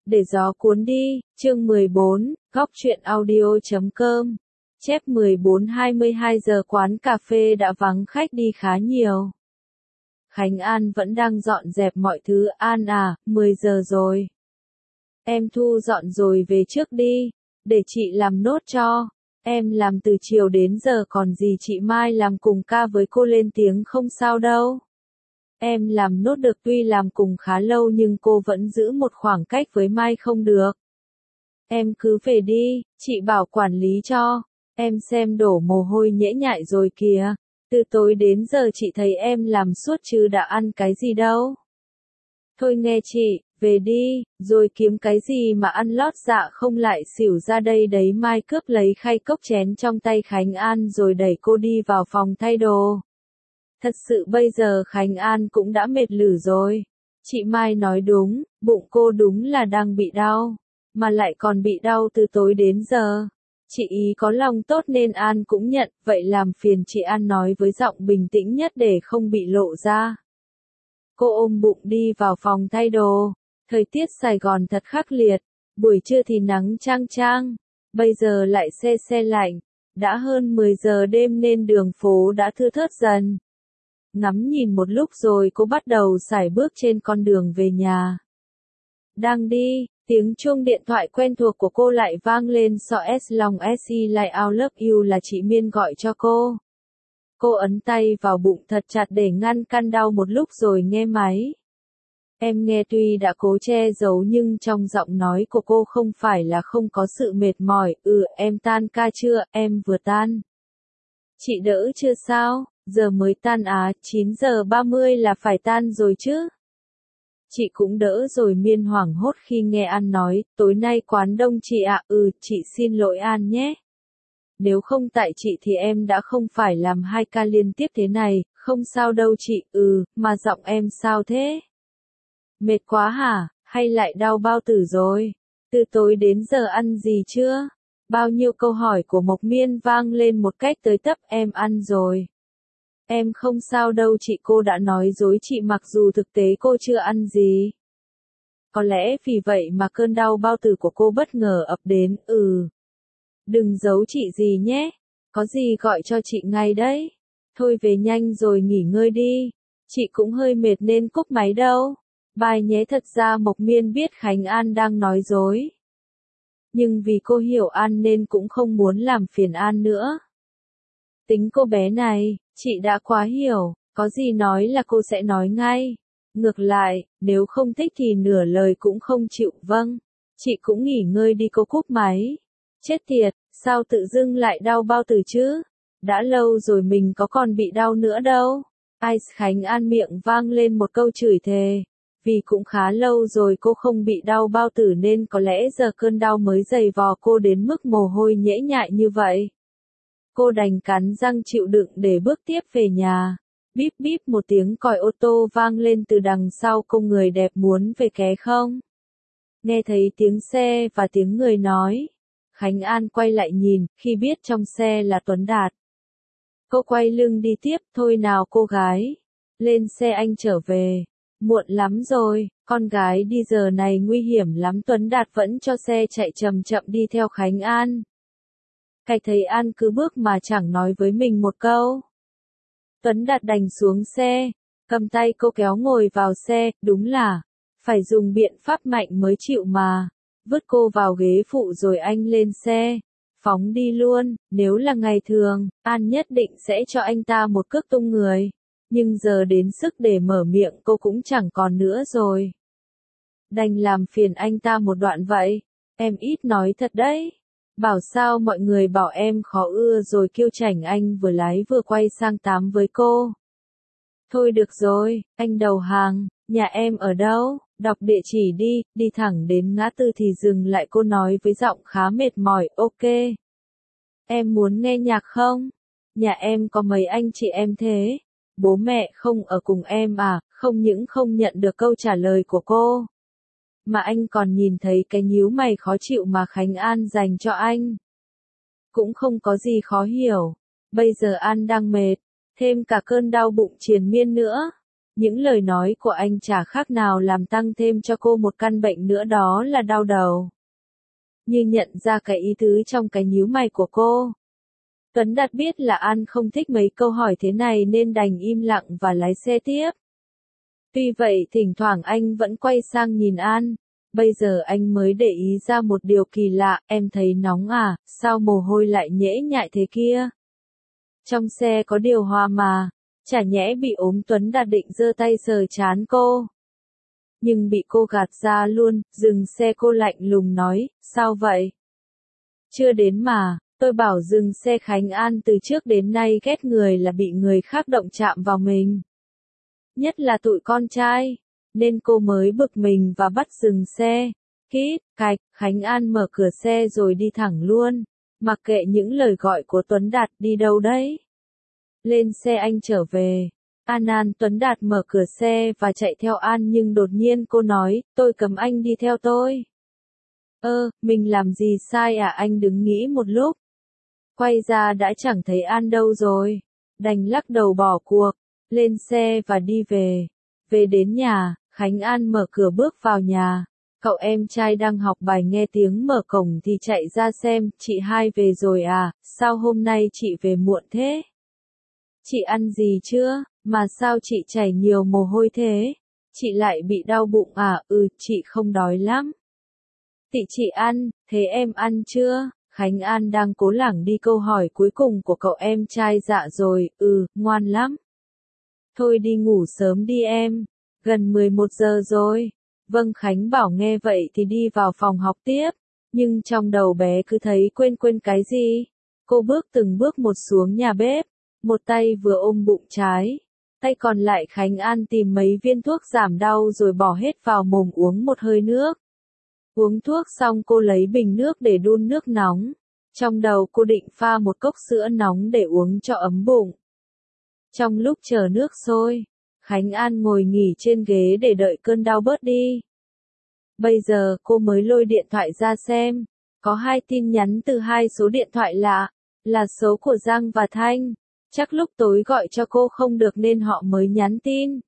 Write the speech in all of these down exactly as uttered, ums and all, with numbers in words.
Để gió cuốn đi, chương mười bốn, góc truyện audio chấm com. Chép mười bốn hai mươi hai giờ quán cà phê đã vắng khách đi khá nhiều. Khánh An vẫn đang dọn dẹp mọi thứ. An à, mười giờ rồi. Em thu dọn rồi về trước đi, để chị làm nốt cho. Em làm từ chiều đến giờ còn gì, chị Mai làm cùng ca với cô lên tiếng không sao đâu. Em làm nốt được, tuy làm cùng khá lâu nhưng cô vẫn giữ một khoảng cách với Mai không được. Em cứ về đi, chị bảo quản lý cho. Em xem đổ mồ hôi nhễ nhại rồi kìa. Từ tối đến giờ chị thấy em làm suốt chứ đã ăn cái gì đâu. Thôi nghe chị, về đi, rồi kiếm cái gì mà ăn lót dạ không lại xỉu ra đây đấy. Mai cướp lấy khay cốc chén trong tay Khánh An rồi đẩy cô đi vào phòng thay đồ. Thật sự bây giờ Khánh An cũng đã mệt lử rồi. Chị Mai nói đúng, bụng cô đúng là đang bị đau, mà lại còn bị đau từ tối đến giờ. Chị ý có lòng tốt nên An cũng nhận, vậy làm phiền chị An nói với giọng bình tĩnh nhất để không bị lộ ra. Cô ôm bụng đi vào phòng thay đồ. Thời tiết Sài Gòn thật khắc liệt, buổi trưa thì nắng chang chang, bây giờ lại se se lạnh. Đã hơn mười giờ đêm nên đường phố đã thưa thớt dần. Ngắm nhìn một lúc rồi cô bắt đầu sải bước trên con đường về nhà. Đang đi, tiếng chuông điện thoại quen thuộc của cô lại vang lên. So S lòng S I lại I love you là chị Miên gọi cho cô. Cô ấn tay vào bụng thật chặt để ngăn căn đau một lúc rồi nghe máy. Em nghe tuy đã cố che giấu nhưng trong giọng nói của cô không phải là không có sự mệt mỏi. Ừ, em tan ca chưa, em vừa tan. Chị đỡ chưa sao? Giờ mới tan á, chín giờ ba mươi là phải tan rồi chứ. Chị cũng đỡ rồi. Miên hoảng hốt khi nghe An nói, tối nay quán đông chị ạ. Ừ, chị xin lỗi An nhé. Nếu không tại chị thì em đã không phải làm hai ca liên tiếp thế này. Không sao đâu chị. Ừ, mà giọng em sao thế? Mệt quá hả, hay lại đau bao tử rồi? Từ tối đến giờ ăn gì chưa? Bao nhiêu câu hỏi của Mộc Miên vang lên một cách tới tấp. Em ăn rồi. Em không sao đâu chị. Cô đã nói dối chị mặc dù thực tế cô chưa ăn gì. Có lẽ vì vậy mà cơn đau bao tử của cô bất ngờ ập đến. Ừ. Đừng giấu chị gì nhé. Có gì gọi cho chị ngay đấy. Thôi về nhanh rồi nghỉ ngơi đi. Chị cũng hơi mệt nên cúp máy đâu. Bye nhé. Thật ra Mộc Miên biết Khánh An đang nói dối. Nhưng vì cô hiểu An nên cũng không muốn làm phiền An nữa. Tính cô bé này, chị đã quá hiểu, có gì nói là cô sẽ nói ngay. Ngược lại, nếu không thích thì nửa lời cũng không chịu. Vâng, chị cũng nghỉ ngơi đi. Cô cúp máy. Chết tiệt, sao tự dưng lại đau bao tử chứ? Đã lâu rồi mình có còn bị đau nữa đâu. Ai. Khánh An miệng vang lên một câu chửi thề. Vì cũng khá lâu rồi cô không bị đau bao tử nên có lẽ giờ cơn đau mới dày vò cô đến mức mồ hôi nhễ nhại như vậy. Cô đành cắn răng chịu đựng để bước tiếp về nhà. Bíp bíp một tiếng còi ô tô vang lên từ đằng sau. Cô người đẹp muốn về ké không? Nghe thấy tiếng xe và tiếng người nói. Khánh An quay lại nhìn, khi biết trong xe là Tuấn Đạt. Cô quay lưng đi tiếp. Thôi nào cô gái. Lên xe anh trở về. Muộn lắm rồi, con gái đi giờ này nguy hiểm lắm. Tuấn Đạt vẫn cho xe chạy chậm chậm đi theo Khánh An. Cái thấy An cứ bước mà chẳng nói với mình một câu. Tuấn Đạt đành xuống xe, cầm tay cô kéo ngồi vào xe. Đúng là, phải dùng biện pháp mạnh mới chịu mà. Vứt cô vào ghế phụ rồi anh lên xe, phóng đi luôn. Nếu là ngày thường, An nhất định sẽ cho anh ta một cước tung người. Nhưng giờ đến sức để mở miệng cô cũng chẳng còn nữa rồi. Đành làm phiền anh ta một đoạn vậy. Em ít nói thật đấy. Bảo sao mọi người bảo em khó ưa rồi kiêu chảnh. Anh vừa lái vừa quay sang tám với cô. Thôi được rồi, anh đầu hàng. Nhà em ở đâu? Đọc địa chỉ đi. Đi thẳng đến ngã tư thì dừng lại. Cô nói với giọng khá mệt mỏi. Ok. Em muốn nghe nhạc không? Nhà em có mấy anh chị em thế? Bố mẹ không ở cùng em à? Không những không nhận được câu trả lời của cô, mà anh còn nhìn thấy cái nhíu mày khó chịu mà Khánh An dành cho anh. Cũng không có gì khó hiểu. Bây giờ An đang mệt, thêm cả cơn đau bụng triền miên nữa. Những lời nói của anh chả khác nào làm tăng thêm cho cô một căn bệnh nữa, đó là đau đầu. Như nhận ra cái ý tứ trong cái nhíu mày của cô. Tuấn Đạt biết là An không thích mấy câu hỏi thế này nên đành im lặng và lái xe tiếp. Tuy vậy thỉnh thoảng anh vẫn quay sang nhìn An. Bây giờ anh mới để ý ra một điều kỳ lạ, em thấy nóng à, sao mồ hôi lại nhễ nhại thế kia? Trong xe có điều hòa mà, chả nhẽ bị ốm? Tuấn Đạt định giơ tay sờ trán cô. Nhưng bị cô gạt ra luôn, dừng xe. Cô lạnh lùng nói, sao vậy? Chưa đến mà, tôi bảo dừng xe. Khánh An từ trước đến nay ghét người là bị người khác động chạm vào mình. Nhất là tụi con trai, nên cô mới bực mình và bắt dừng xe. Kít, cạch, Khánh An mở cửa xe rồi đi thẳng luôn, mặc kệ những lời gọi của Tuấn Đạt. Đi đâu đấy? Lên xe anh trở về. An An. Tuấn Đạt mở cửa xe và chạy theo An nhưng đột nhiên cô nói, tôi cấm anh đi theo tôi. Ơ, mình làm gì sai à? Anh đứng nghĩ một lúc. Quay ra đã chẳng thấy An đâu rồi. Đành lắc đầu bỏ cuộc, lên xe và đi về. Về đến nhà, Khánh An mở cửa bước vào nhà. Cậu em trai đang học bài nghe tiếng mở cổng thì chạy ra xem, chị hai về rồi à, sao hôm nay chị về muộn thế? Chị ăn gì chưa, mà sao chị chảy nhiều mồ hôi thế? Chị lại bị đau bụng à? Ừ, chị không đói lắm. Tị chị ăn, thế em ăn chưa? Khánh An đang cố lảng đi câu hỏi cuối cùng của cậu em trai. Dạ rồi, ừ, ngoan lắm. Thôi đi ngủ sớm đi em, gần mười một giờ rồi. Vâng. Khánh bảo nghe vậy thì đi vào phòng học tiếp, nhưng trong đầu bé cứ thấy quên quên cái gì. Cô bước từng bước một xuống nhà bếp, một tay vừa ôm bụng trái, tay còn lại Khánh An tìm mấy viên thuốc giảm đau rồi bỏ hết vào mồm uống một hơi nước. Uống thuốc xong cô lấy bình nước để đun nước nóng. Trong đầu cô định pha một cốc sữa nóng để uống cho ấm bụng. Trong lúc chờ nước sôi, Khánh An ngồi nghỉ trên ghế để đợi cơn đau bớt đi. Bây giờ cô mới lôi điện thoại ra xem, có hai tin nhắn từ hai số điện thoại lạ, là số của Giang và Thanh. Chắc lúc tối gọi cho cô không được nên họ mới nhắn tin.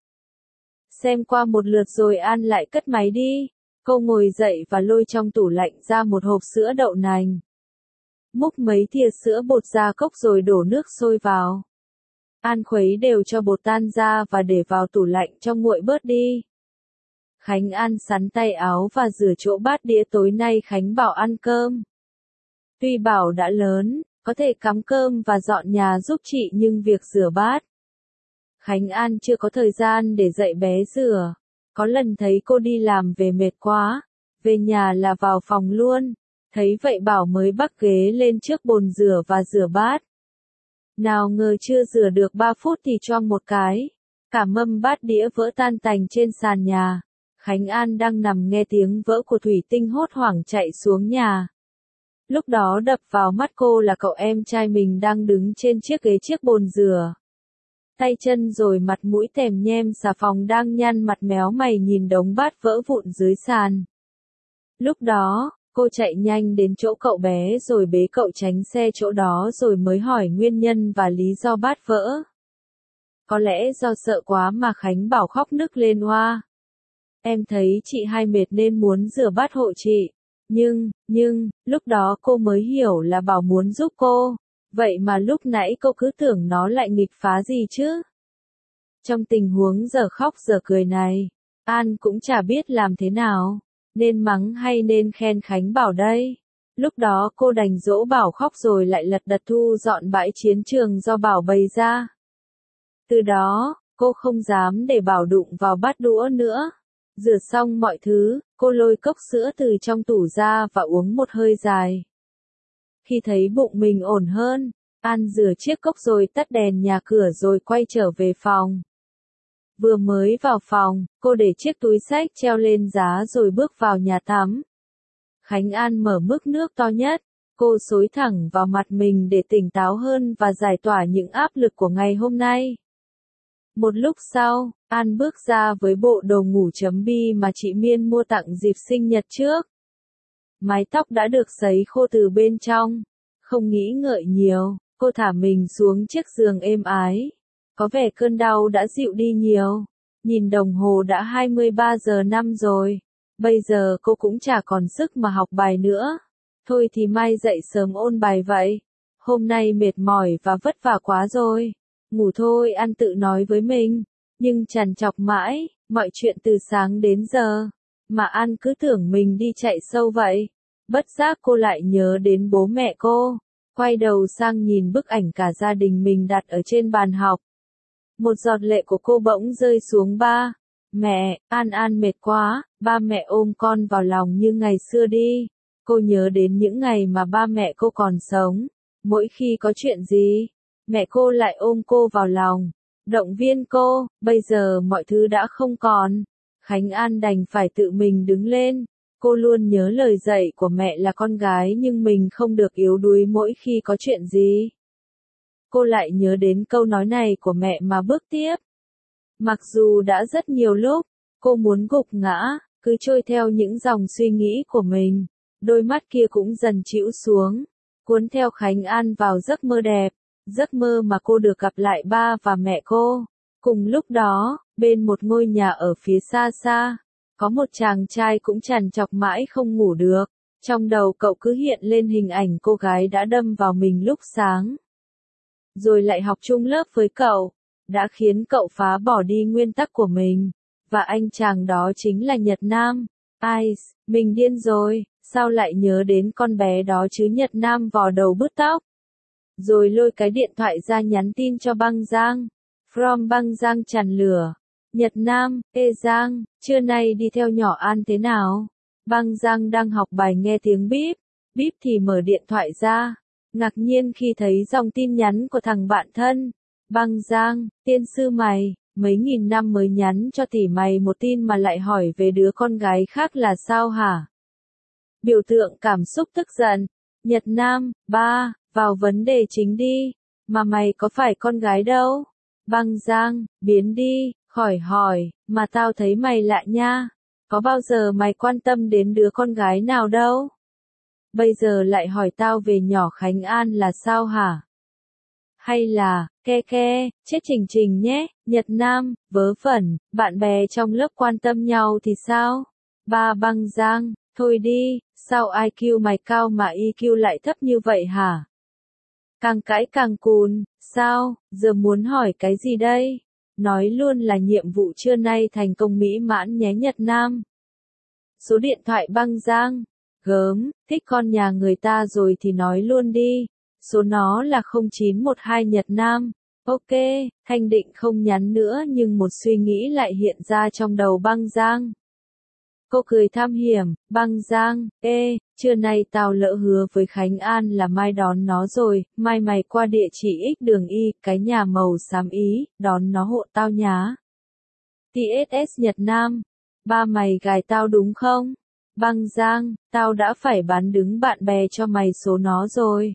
Xem qua một lượt rồi An lại cất máy đi. Cô ngồi dậy và lôi trong tủ lạnh ra một hộp sữa đậu nành. Múc mấy thìa sữa bột ra cốc rồi đổ nước sôi vào. An khuấy đều cho bột tan ra và để vào tủ lạnh cho nguội bớt đi. Khánh An sắn tay áo và rửa chỗ bát đĩa. Tối nay Khánh bảo ăn cơm. Tuy bảo đã lớn, có thể cắm cơm và dọn nhà giúp chị nhưng việc rửa bát, Khánh An chưa có thời gian để dạy bé rửa. Có lần thấy cô đi làm về mệt quá, về nhà là vào phòng luôn. Thấy vậy bảo mới bắc ghế lên trước bồn rửa và rửa bát. Nào ngờ chưa rửa được ba phút thì choang một cái, cả mâm bát đĩa vỡ tan tành trên sàn nhà. Khánh An đang nằm nghe tiếng vỡ của thủy tinh hốt hoảng chạy xuống nhà. Lúc đó đập vào mắt cô là cậu em trai mình đang đứng trên chiếc ghế chiếc bồn rửa. Tay chân rồi mặt mũi tèm nhem xà phòng đang nhăn mặt méo mày nhìn đống bát vỡ vụn dưới sàn. Lúc đó, cô chạy nhanh đến chỗ cậu bé rồi bế cậu tránh xe chỗ đó rồi mới hỏi nguyên nhân và lý do bát vỡ. Có lẽ do sợ quá mà Khánh bảo khóc nức lên oa. Em thấy chị hai mệt nên muốn rửa bát hộ chị. Nhưng, nhưng, lúc đó cô mới hiểu là bảo muốn giúp cô. Vậy mà lúc nãy cô cứ tưởng nó lại nghịch phá gì chứ. Trong tình huống giờ khóc giờ cười này, An cũng chả biết làm thế nào, nên mắng hay nên khen Khánh Bảo đây. Lúc đó cô đành dỗ Bảo khóc rồi lại lật đật thu dọn bãi chiến trường do Bảo bày ra. Từ đó, cô không dám để Bảo đụng vào bát đũa nữa. Rửa xong mọi thứ, cô lôi cốc sữa từ trong tủ ra và uống một hơi dài. Khi thấy bụng mình ổn hơn, An rửa chiếc cốc rồi tắt đèn nhà cửa rồi quay trở về phòng. Vừa mới vào phòng, cô để chiếc túi xách treo lên giá rồi bước vào nhà tắm. Khánh An mở mức nước to nhất, cô xối thẳng vào mặt mình để tỉnh táo hơn và giải tỏa những áp lực của ngày hôm nay. Một lúc sau, An bước ra với bộ đồ ngủ chấm bi mà chị Miên mua tặng dịp sinh nhật trước. Mái tóc đã được sấy khô từ bên trong. Không nghĩ ngợi nhiều, cô thả mình xuống chiếc giường êm ái. Có vẻ cơn đau đã dịu đi nhiều. Nhìn đồng hồ đã hai mươi ba giờ năm rồi. Bây giờ cô cũng chả còn sức mà học bài nữa. Thôi thì mai dậy sớm ôn bài vậy. Hôm nay mệt mỏi và vất vả quá rồi. Ngủ thôi, An tự nói với mình. Nhưng trằn trọc mãi, mọi chuyện từ sáng đến giờ. Mà An cứ tưởng mình đi chạy sâu vậy. Bất giác cô lại nhớ đến bố mẹ cô. Quay đầu sang nhìn bức ảnh cả gia đình mình đặt ở trên bàn học. Một giọt lệ của cô bỗng rơi xuống. Ba. Mẹ, An An mệt quá, ba mẹ ôm con vào lòng như ngày xưa đi. Cô nhớ đến những ngày mà ba mẹ cô còn sống. Mỗi khi có chuyện gì, mẹ cô lại ôm cô vào lòng, động viên cô. Bây giờ mọi thứ đã không còn. Khánh An đành phải tự mình đứng lên. Cô luôn nhớ lời dạy của mẹ là con gái nhưng mình không được yếu đuối mỗi khi có chuyện gì. Cô lại nhớ đến câu nói này của mẹ mà bước tiếp. Mặc dù đã rất nhiều lúc, cô muốn gục ngã, cứ trôi theo những dòng suy nghĩ của mình. Đôi mắt kia cũng dần chĩu xuống, cuốn theo Khánh An vào giấc mơ đẹp. Giấc mơ mà cô được gặp lại ba và mẹ cô. Cùng lúc đó, bên một ngôi nhà ở phía xa xa, có một chàng trai cũng trằn trọc mãi không ngủ được. Trong đầu cậu cứ hiện lên hình ảnh cô gái đã đâm vào mình lúc sáng. Rồi lại học chung lớp với cậu, đã khiến cậu phá bỏ đi nguyên tắc của mình. Và anh chàng đó chính là Nhật Nam. Ai, mình điên rồi, sao lại nhớ đến con bé đó chứ? Nhật Nam vò đầu bứt tóc. Rồi lôi cái điện thoại ra nhắn tin cho Băng Giang. From Băng Giang tràn lửa. Nhật Nam, ê Giang, trưa nay đi theo nhỏ An thế nào? Băng Giang đang học bài nghe tiếng bíp. Bíp thì mở điện thoại ra. Ngạc nhiên khi thấy dòng tin nhắn của thằng bạn thân. Băng Giang, tiên sư mày, mấy nghìn năm mới nhắn cho tỷ mày một tin mà lại hỏi về đứa con gái khác là sao hả? Biểu tượng cảm xúc tức giận. Nhật Nam, ba, vào vấn đề chính đi. Mà mày có phải con gái đâu? Băng Giang, biến đi, khỏi hỏi, mà tao thấy mày lạ nha. Có bao giờ mày quan tâm đến đứa con gái nào đâu? Bây giờ lại hỏi tao về nhỏ Khánh An là sao hả? Hay là, ke ke, chết Trình Trình nhé, Nhật Nam, vớ vẩn, bạn bè trong lớp quan tâm nhau thì sao? Ba Băng Giang, thôi đi, sao i kiu mày cao mà i kiu lại thấp như vậy hả? Càng cãi càng cùn, sao, giờ muốn hỏi cái gì đây? Nói luôn là nhiệm vụ trưa nay thành công mỹ mãn nhé Nhật Nam. Số điện thoại Băng Giang. Gớm, thích con nhà người ta rồi thì nói luôn đi. Số nó là không chín một hai Nhật Nam. Ok, Thanh định không nhắn nữa nhưng một suy nghĩ lại hiện ra trong đầu Băng Giang. Cô cười tham hiểm. Băng Giang, ê, trưa nay tao lỡ hứa với Khánh An là mai đón nó rồi. Mai mày qua địa chỉ X đường Y, cái nhà màu xám Ý, đón nó hộ tao nhá. tê ét ét Nhật Nam, ba mày gài tao đúng không? Băng Giang, tao đã phải bán đứng bạn bè cho mày số nó rồi.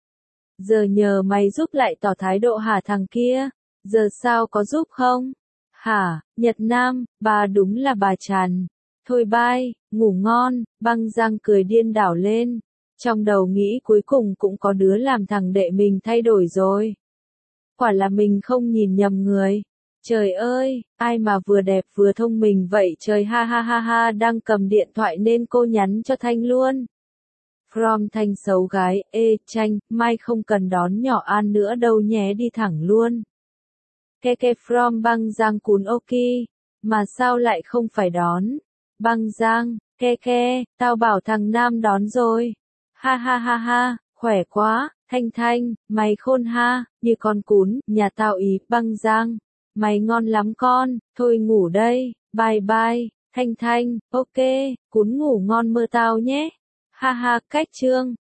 Giờ nhờ mày giúp lại tỏ thái độ hả thằng kia? Giờ sao có giúp không? Hả, Nhật Nam, bà đúng là bà Tràn. Thôi bye, ngủ ngon. Băng Giang cười điên đảo lên. Trong đầu nghĩ cuối cùng cũng có đứa làm thằng đệ mình thay đổi rồi. Quả là mình không nhìn nhầm người. Trời ơi, ai mà vừa đẹp vừa thông minh vậy trời, ha ha ha ha. Đang cầm điện thoại nên cô nhắn cho Thanh luôn. From Thanh xấu gái, ê, Tranh, mai không cần đón nhỏ An nữa đâu nhé, đi thẳng luôn. Keke from Băng Giang cún ok, mà sao lại không phải đón? Băng Giang, Keke, tao bảo thằng Nam đón rồi. Ha ha ha ha, khỏe quá, Thanh Thanh, mày khôn ha, như con cún, nhà tao ý. Băng Giang, mày ngon lắm con, thôi ngủ đây, bye bye, Thanh Thanh, ok, cún ngủ ngon mơ tao nhé. Ha ha, cách chương.